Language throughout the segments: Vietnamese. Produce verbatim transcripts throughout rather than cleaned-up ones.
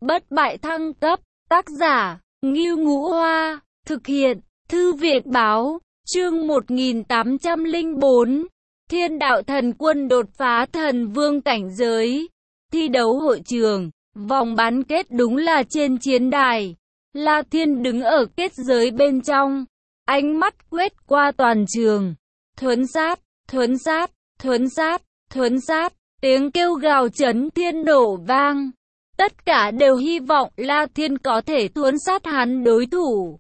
bất bại thăng cấp, tác giả, Ngưu Ngũ Hoa, thực hiện, Thư viện báo, chương một nghìn tám trăm lẻ bốn, Thiên đạo thần quân đột phá thần vương cảnh giới, thi đấu hội trường, vòng bán kết đúng là trên chiến đài, La Thiên đứng ở kết giới bên trong, ánh mắt quét qua toàn trường, thuấn sát, thuấn sát, thuấn sát, thuấn sát, tiếng kêu gào chấn thiên nổ vang. Tất cả đều hy vọng La Thiên có thể thuấn sát hắn đối thủ.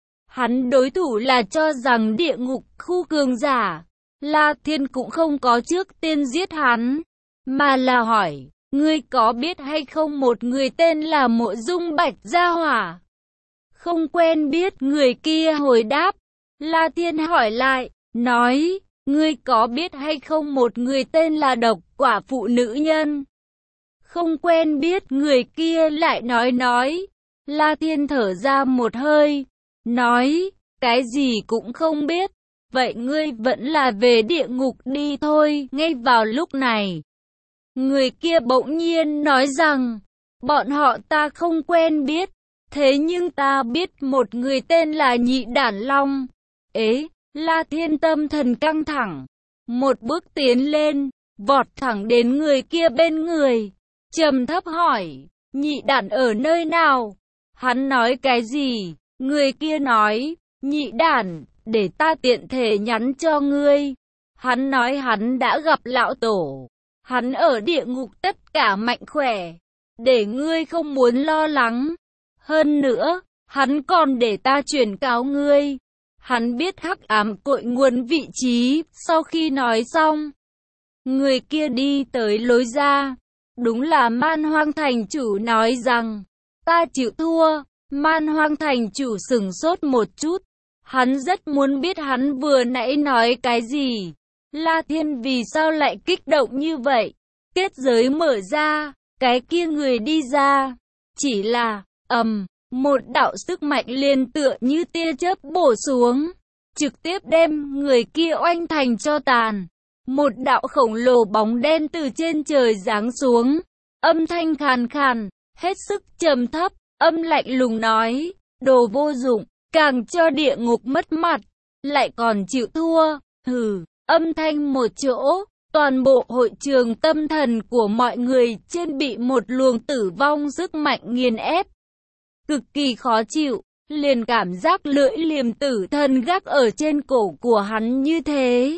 Hắn đối thủ là cho rằng địa ngục khu cường giả. La Thiên cũng không có trước tiên giết hắn, mà là hỏi, ngươi có biết hay không một người tên là Mộ Dung Bạch Gia Hỏa? Không quen biết, người kia hồi đáp. La Thiên hỏi lại, nói, ngươi có biết hay không một người tên là Độc Quả Phụ Nữ Nhân? Không quen biết, người kia lại nói nói. La Thiên thở ra một hơi, nói, cái gì cũng không biết. Vậy ngươi vẫn là về địa ngục đi thôi. Ngay vào lúc này, người kia bỗng nhiên nói rằng, bọn họ ta không quen biết, thế nhưng ta biết một người tên là Nhị Đản Long. Ế, La Thiên tâm thần căng thẳng, một bước tiến lên, vọt thẳng đến người kia bên người, trầm thấp hỏi, Nhị Đản ở nơi nào? Hắn nói cái gì? Người kia nói, Nhị Đản, để ta tiện thể nhắn cho ngươi. Hắn nói hắn đã gặp lão tổ, hắn ở địa ngục tất cả mạnh khỏe, để ngươi không muốn lo lắng. Hơn nữa, hắn còn để ta chuyển cáo ngươi. Hắn biết hắc ám cội nguồn vị trí. Sau khi nói xong, người kia đi tới lối ra. Đúng là Man Hoang thành chủ nói rằng, ta chịu thua. Man Hoang thành chủ sửng sốt một chút. Hắn rất muốn biết hắn vừa nãy nói cái gì. La Thiên vì sao lại kích động như vậy? Kết giới mở ra, cái kia người đi ra. Chỉ là, ầm, một đạo sức mạnh liền tựa như tia chớp bổ xuống, trực tiếp đem người kia oanh thành tro tàn. Một đạo khổng lồ bóng đen từ trên trời giáng xuống, âm thanh khàn khàn, hết sức trầm thấp, âm lạnh lùng nói, đồ vô dụng, càng cho địa ngục mất mặt, lại còn chịu thua, hừ. Âm thanh một chỗ, toàn bộ hội trường tâm thần của mọi người trên bị một luồng tử vong sức mạnh nghiền ép. Cực kỳ khó chịu, liền cảm giác lưỡi liềm tử thần gác ở trên cổ của hắn như thế.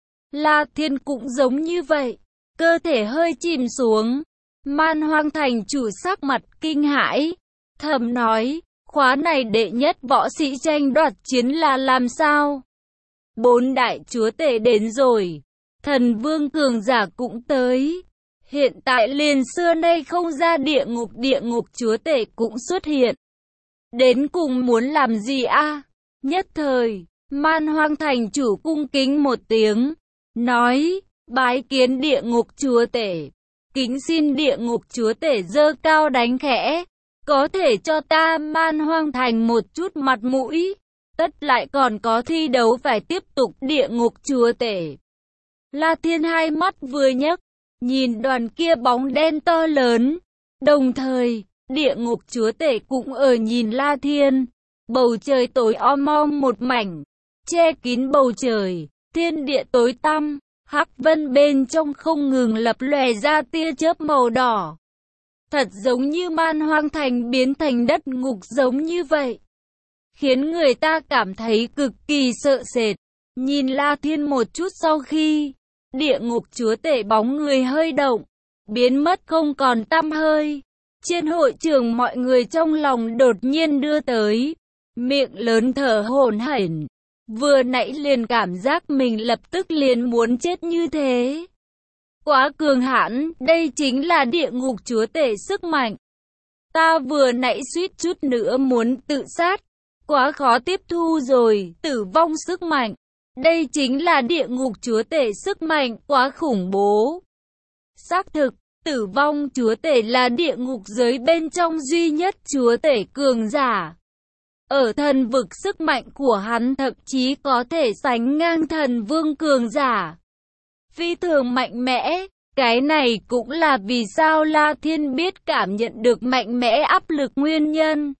La Thiên cũng giống như vậy, cơ thể hơi chìm xuống. Man Hoang thành chủ sắc mặt kinh hãi, thầm nói, khóa này đệ nhất võ sĩ tranh đoạt chiến là làm sao? Bốn đại chúa tể đến rồi, thần vương cường giả cũng tới. Hiện tại liền xưa nay không ra địa ngục, địa ngục chúa tể cũng xuất hiện. Đến cùng muốn làm gì a? À? Nhất thời, Man Hoang thành chủ cung kính một tiếng, nói, bái kiến địa ngục chúa tể. Kính xin địa ngục chúa tể giơ cao đánh khẽ, có thể cho ta Man Hoang thành một chút mặt mũi. Tất lại còn có thi đấu phải tiếp tục. Địa ngục chúa tể. La Thiên hai mắt vừa nhấc, nhìn đoàn kia bóng đen to lớn. Đồng thời, địa ngục chúa tể cũng ở nhìn La Thiên. Bầu trời tối om om một mảnh, che kín bầu trời, thiên địa tối tăm, hắc vân bên trong không ngừng lập lòe ra tia chớp màu đỏ. Thật giống như Man Hoang thành biến thành đất ngục giống như vậy, khiến người ta cảm thấy cực kỳ sợ sệt. Nhìn La Thiên một chút sau khi, địa ngục chúa tể bóng người hơi động, biến mất không còn tăm hơi. Trên hội trường mọi người trong lòng đột nhiên đưa tới, miệng lớn thở hổn hển. Vừa nãy liền cảm giác mình lập tức liền muốn chết như thế. Quá cường hãn, đây chính là địa ngục chúa tể sức mạnh. Ta vừa nãy suýt chút nữa muốn tự sát. Quá khó tiếp thu rồi, tử vong sức mạnh. Đây chính là địa ngục chúa tể sức mạnh, quá khủng bố. Xác thực, tử vong chúa tể là địa ngục giới bên trong duy nhất chúa tể cường giả. Ở thần vực sức mạnh của hắn thậm chí có thể sánh ngang thần vương cường giả. Phi thường mạnh mẽ, Cái này cũng là vì sao La Thiên biết cảm nhận được mạnh mẽ áp lực nguyên nhân.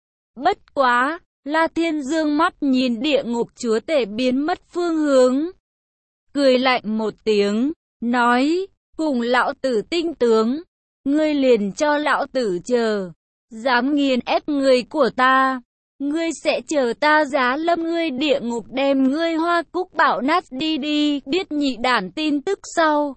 Bất quá, La Thiên dương mắt nhìn địa ngục chúa tể biến mất phương hướng. Cười lạnh một tiếng, nói, cùng lão tử tinh tướng, ngươi liền cho lão tử chờ, dám nghiền ép người của ta, ngươi sẽ chờ ta giá lâm ngươi địa ngục đem ngươi hoa cúc bạo nát đi đi, biết nhị đản tin tức sau.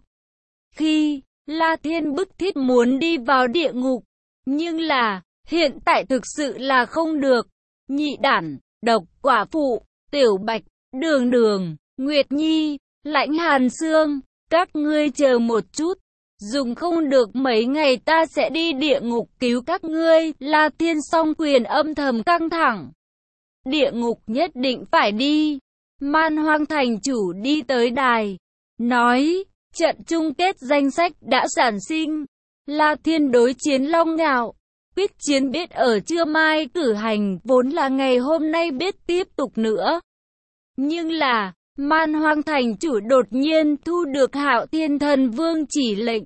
Khi, La Thiên bức thiết muốn đi vào địa ngục, nhưng là, hiện tại thực sự là không được. Nhị đản, Độc Quả Phụ, Tiểu Bạch, Đường Đường, Nguyệt Nhi, Lãnh Hàn Sương, các ngươi chờ một chút, dùng không được mấy ngày ta sẽ đi địa ngục cứu các ngươi. La Thiên song quyền âm thầm căng thẳng. Địa ngục nhất định phải đi. Man Hoang thành chủ đi tới đài, nói, trận chung kết danh sách đã sản sinh. La Thiên đối chiến Long Ngạo, quyết chiến biết ở trưa mai cử hành, vốn là ngày hôm nay biết tiếp tục nữa. Nhưng là, Man Hoang thành chủ đột nhiên thu được Hạo Thiên Thần Vương chỉ lệnh,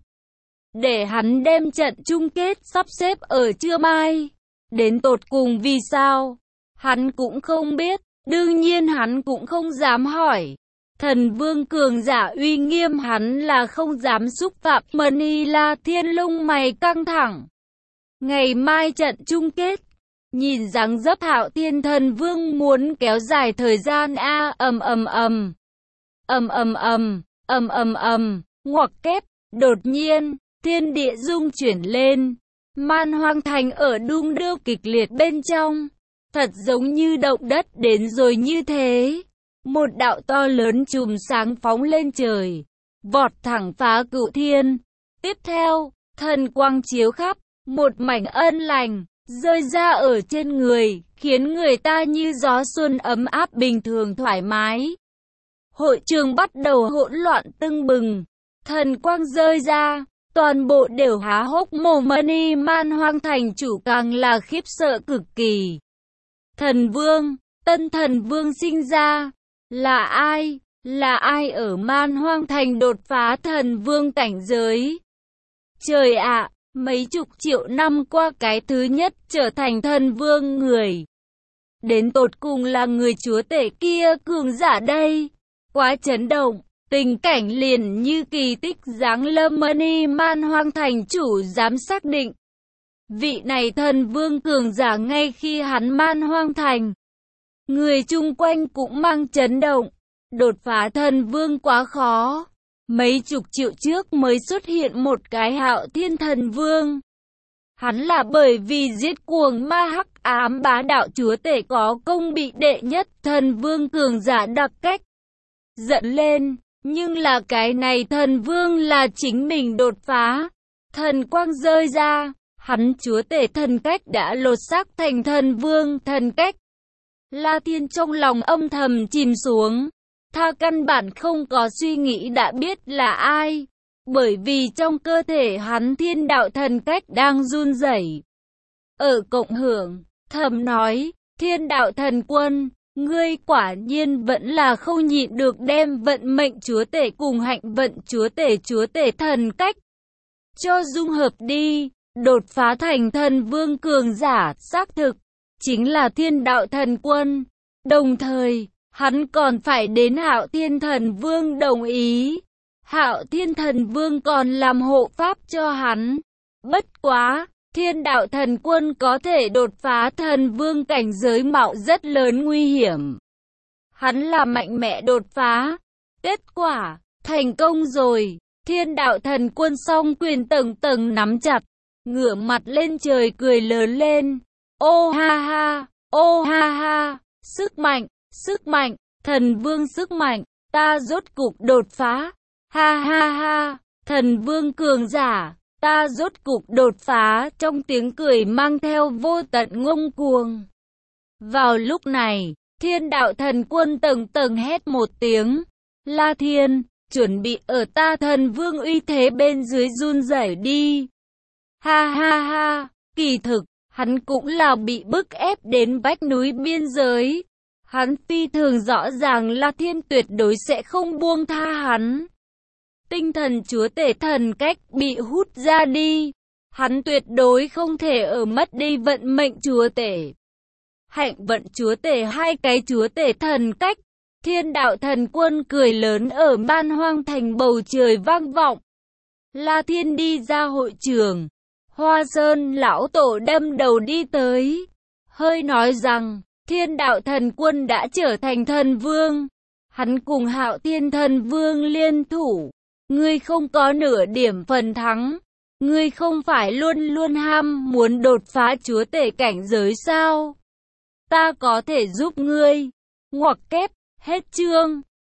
để hắn đem trận chung kết sắp xếp ở trưa mai. Đến tột cùng vì sao, hắn cũng không biết, đương nhiên hắn cũng không dám hỏi. Thần Vương cường giả uy nghiêm hắn là không dám xúc phạm. Mani La Thiên lông mày căng thẳng. Ngày mai trận chung kết, nhìn dáng dấp Hạo Thiên Thần Vương muốn kéo dài thời gian a ầm ầm ầm. Ầm ầm ầm, ầm ầm ầm, ngoặc kép, đột nhiên, thiên địa rung chuyển lên. Man Hoang thành ở đung đưa kịch liệt bên trong, thật giống như động đất đến rồi như thế. Một đạo to lớn chùm sáng phóng lên trời, vọt thẳng phá cửu thiên. Tiếp theo, thần quang chiếu khắp, một mảnh ân lành rơi ra ở trên người, khiến người ta như gió xuân ấm áp bình thường thoải mái. Hội trường bắt đầu hỗn loạn tưng bừng, thần quang rơi ra, toàn bộ đều há hốc mồm. Mani Man Hoang thành chủ càng là khiếp sợ cực kỳ. Thần Vương, tân thần vương sinh ra, là ai? Là ai ở Man Hoang thành đột phá thần vương cảnh giới? Trời ạ, mấy chục triệu năm qua cái thứ nhất trở thành thần vương người, đến tột cùng là người chúa tể kia cường giả đây. Quá chấn động, tình cảnh liền như kỳ tích giáng lâm. Mani Man Hoang thành chủ dám xác định, vị này thần vương cường giả ngay khi hắn Man Hoang thành. Người chung quanh cũng mang chấn động, đột phá thần vương quá khó. Mấy chục triệu trước mới xuất hiện một cái Hạo Thiên Thần Vương. Hắn là bởi vì giết cuồng ma hắc ám bá đạo chúa tể có công bị đệ nhất thần vương cường giả đặc cách giận lên, nhưng là cái này thần vương là chính mình đột phá. Thần quang rơi ra, hắn chúa tể thần cách đã lột xác thành thần vương thần cách. La Thiên trong lòng âm thầm chìm xuống, tha căn bản không có suy nghĩ đã biết là ai, bởi vì trong cơ thể hắn thiên đạo thần cách đang run rẩy. Ở cộng hưởng, thầm nói, thiên đạo thần quân, ngươi quả nhiên vẫn là không nhịn được đem vận mệnh chúa tể cùng hạnh vận chúa tể chúa tể thần cách cho dung hợp đi, đột phá thành thần vương cường giả. Xác thực chính là thiên đạo thần quân, đồng thời hắn còn phải đến Hạo Thiên Thần Vương đồng ý. Hạo Thiên Thần Vương còn làm hộ pháp cho hắn. Bất quá, thiên đạo thần quân có thể đột phá thần vương cảnh giới mạo rất lớn nguy hiểm. Hắn là mạnh mẽ đột phá. Kết quả, thành công rồi. Thiên đạo thần quân song quyền tầng tầng nắm chặt, ngửa mặt lên trời cười lớn lên. Ô ha ha, ô ha ha, sức mạnh, sức mạnh, thần vương sức mạnh, ta rốt cục đột phá. Ha ha ha, thần vương cường giả, ta rốt cục đột phá. Trong tiếng cười mang theo vô tận ngông cuồng. Vào lúc này, thiên đạo thần quân tầng tầng hét một tiếng. La Thiên, chuẩn bị ở ta thần vương uy thế bên dưới run rẩy đi. Ha ha ha, kỳ thực, hắn cũng là bị bức ép đến vách núi biên giới. Hắn phi thường rõ ràng La Thiên tuyệt đối sẽ không buông tha hắn. tinh thần chúa tể thần cách bị hút ra đi. Hắn tuyệt đối không thể ở mất đi vận mệnh chúa tể. Hạnh vận chúa tể, hai cái chúa tể thần cách. Thiên đạo thần quân cười lớn ở Man Hoang Thành, bầu trời vang vọng. La Thiên đi ra hội trường. Hoa Sơn lão tổ đâm đầu đi tới, hơi nói rằng, thiên đạo thần quân đã trở thành thần vương. Hắn cùng Hạo Thiên thần vương liên thủ. Ngươi không có nửa điểm phần thắng. Ngươi không phải luôn luôn ham muốn đột phá chúa tể cảnh giới sao? Ta có thể giúp ngươi. Ngoặc kép, hết chương.